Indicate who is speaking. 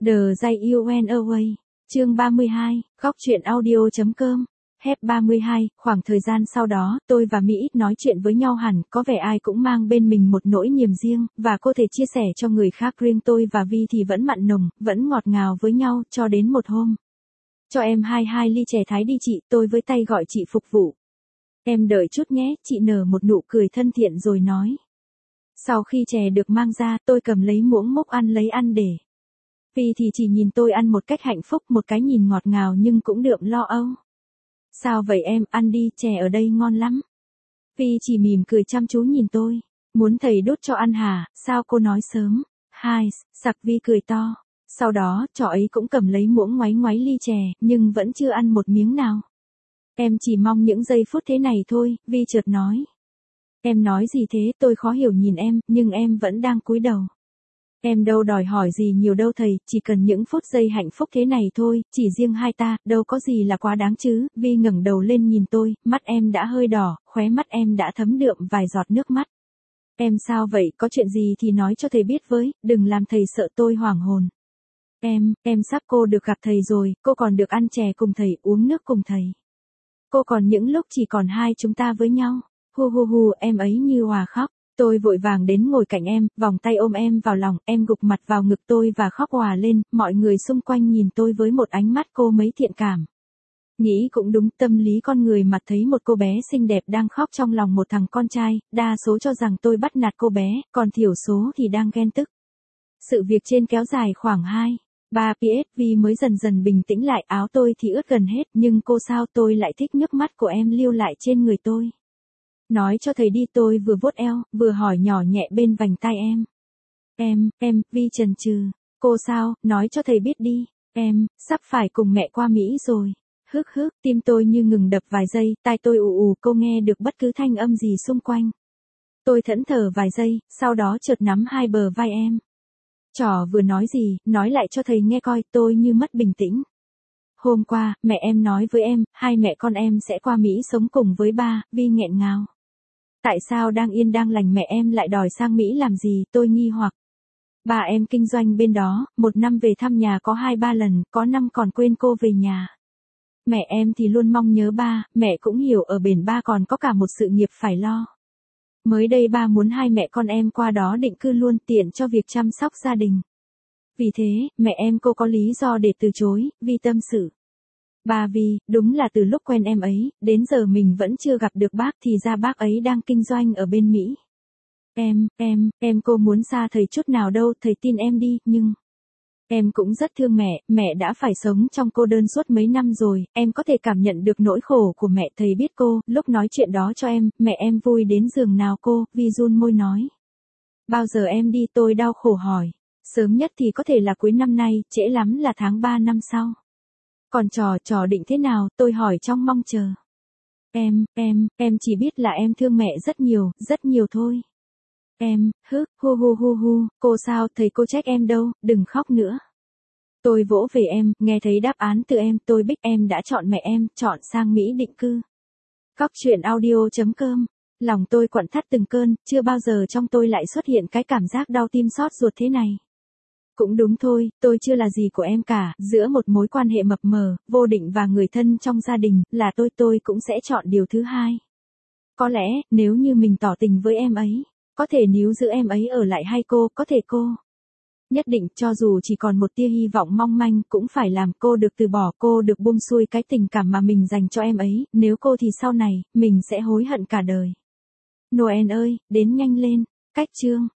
Speaker 1: The Day You Went Away, chương 32, góc truyện audio.com. Hết 32, khoảng thời gian sau đó, tôi và Mỹ ít nói chuyện với nhau hẳn, có vẻ ai cũng mang bên mình một nỗi niềm riêng, và cô thể chia sẻ cho người khác. Riêng tôi và Vi thì vẫn mặn nồng, vẫn ngọt ngào với nhau, cho đến một hôm. Cho em 22 ly chè Thái đi chị, tôi với tay gọi chị phục vụ. Em đợi chút nhé, chị nở một nụ cười thân thiện rồi nói. Sau khi chè được mang ra, tôi cầm lấy muỗng múc ăn để. Vi thì chỉ nhìn tôi ăn một cách hạnh phúc, một cái nhìn ngọt ngào nhưng cũng đượm lo âu. Sao vậy em, ăn đi, chè ở đây ngon lắm. Vi chỉ mỉm cười chăm chú nhìn tôi. Muốn thầy đút cho ăn hả, sao cô nói sớm. Hai, sặc Vi cười to. Sau đó, trò ấy cũng cầm lấy muỗng ngoáy ngoáy ly chè, nhưng vẫn chưa ăn một miếng nào. Em chỉ mong những giây phút thế này thôi, Vi chợt nói. Em nói gì thế, tôi khó hiểu nhìn em, nhưng em vẫn đang cúi đầu. Em đâu đòi hỏi gì nhiều đâu thầy, chỉ cần những phút giây hạnh phúc thế này thôi, chỉ riêng hai ta, đâu có gì là quá đáng chứ. Vi ngẩng đầu lên nhìn tôi, mắt em đã hơi đỏ, khóe mắt em đã thấm đượm vài giọt nước mắt. Em sao vậy, có chuyện gì thì nói cho thầy biết với, đừng làm thầy sợ. Tôi hoảng hồn. Em sắp cô được gặp thầy rồi, cô còn được ăn chè cùng thầy, uống nước cùng thầy. Cô còn những lúc chỉ còn hai chúng ta với nhau. Hu, em ấy như òa khóc. Tôi vội vàng đến ngồi cạnh em, vòng tay ôm em vào lòng, em gục mặt vào ngực tôi và khóc òa lên, mọi người xung quanh nhìn tôi với một ánh mắt cô mấy thiện cảm. Nghĩ cũng đúng, tâm lý con người mà thấy một cô bé xinh đẹp đang khóc trong lòng một thằng con trai, đa số cho rằng tôi bắt nạt cô bé, còn thiểu số thì đang ghen tức. Sự việc trên kéo dài khoảng 2-3 PS, Vi mới dần dần bình tĩnh lại, áo tôi thì ướt gần hết, nhưng cô sao tôi lại thích nước mắt của em lưu lại trên người tôi. Nói cho thầy đi, tôi vừa vuốt eo, vừa hỏi nhỏ nhẹ bên vành tai em. Vi chần chừ. Cô sao, nói cho thầy biết đi, em, sắp phải cùng mẹ qua Mỹ rồi. Hức, tim tôi như ngừng đập vài giây, tai tôi ù, cô nghe được bất cứ thanh âm gì xung quanh. Tôi thẫn thờ vài giây, sau đó chợt nắm hai bờ vai em. Trò vừa nói gì, nói lại cho thầy nghe coi, tôi như mất bình tĩnh. Hôm qua, mẹ em nói với em, hai mẹ con em sẽ qua Mỹ sống cùng với ba. Vi nghẹn ngào. Tại sao đang yên đang lành mẹ em lại đòi sang Mỹ làm gì, tôi nghi hoặc. Bà em kinh doanh bên đó, một năm về thăm nhà có 2-3 lần, có năm còn quên cô về nhà. Mẹ em thì luôn mong nhớ ba, mẹ cũng hiểu ở bển ba còn có cả một sự nghiệp phải lo. Mới đây ba muốn hai mẹ con em qua đó định cư luôn, tiện cho việc chăm sóc gia đình. Vì thế, mẹ em cô có lý do để từ chối. Vi tâm sự. Bà Vi, đúng là từ lúc quen em ấy, đến giờ mình vẫn chưa gặp được bác, thì ra bác ấy đang kinh doanh ở bên Mỹ. Em cô muốn xa thầy chút nào đâu, thầy tin em đi, nhưng... Em cũng rất thương mẹ đã phải sống trong cô đơn suốt mấy năm rồi, em có thể cảm nhận được nỗi khổ của mẹ, thầy biết cô, lúc nói chuyện đó cho em, mẹ em vui đến giường nào cô, Vi run môi nói. Bao giờ em đi, tôi đau khổ hỏi. Sớm nhất thì có thể là cuối năm nay, trễ lắm là tháng 3 năm sau. Còn trò định thế nào, tôi hỏi trong mong chờ. Em chỉ biết là em thương mẹ rất nhiều thôi. Hu, cô sao, thầy cô trách em đâu, đừng khóc nữa. Tôi vỗ về em, nghe thấy đáp án từ em, tôi biết em đã chọn mẹ em, chọn sang Mỹ định cư. Góc truyện audio.com, lòng tôi quặn thắt từng cơn, chưa bao giờ trong tôi lại xuất hiện cái cảm giác đau tim xót ruột thế này. Cũng đúng thôi, tôi chưa là gì của em cả, giữa một mối quan hệ mập mờ, vô định và người thân trong gia đình, là tôi cũng sẽ chọn điều thứ hai. Có lẽ, nếu như mình tỏ tình với em ấy, có thể níu giữ em ấy ở lại hay cô, có thể cô. Nhất định, cho dù chỉ còn một tia hy vọng mong manh, cũng phải làm cô được từ bỏ, cô được buông xuôi cái tình cảm mà mình dành cho em ấy, nếu cô thì sau này, mình sẽ hối hận cả đời. Noel ơi, đến nhanh lên, cách chương.